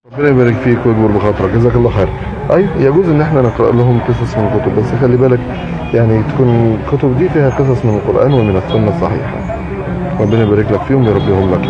ربنا يبارك فيك ويجبر بخاطرك، جزاك الله خير. ايوه يجوز ان احنا نقرا لهم قصص من الكتب، بس خلي بالك يعني تكون الكتب دي فيها قصص من القران ومن السنه الصحيحه. ربنا يبارك لك فيهم ويربيهم لك.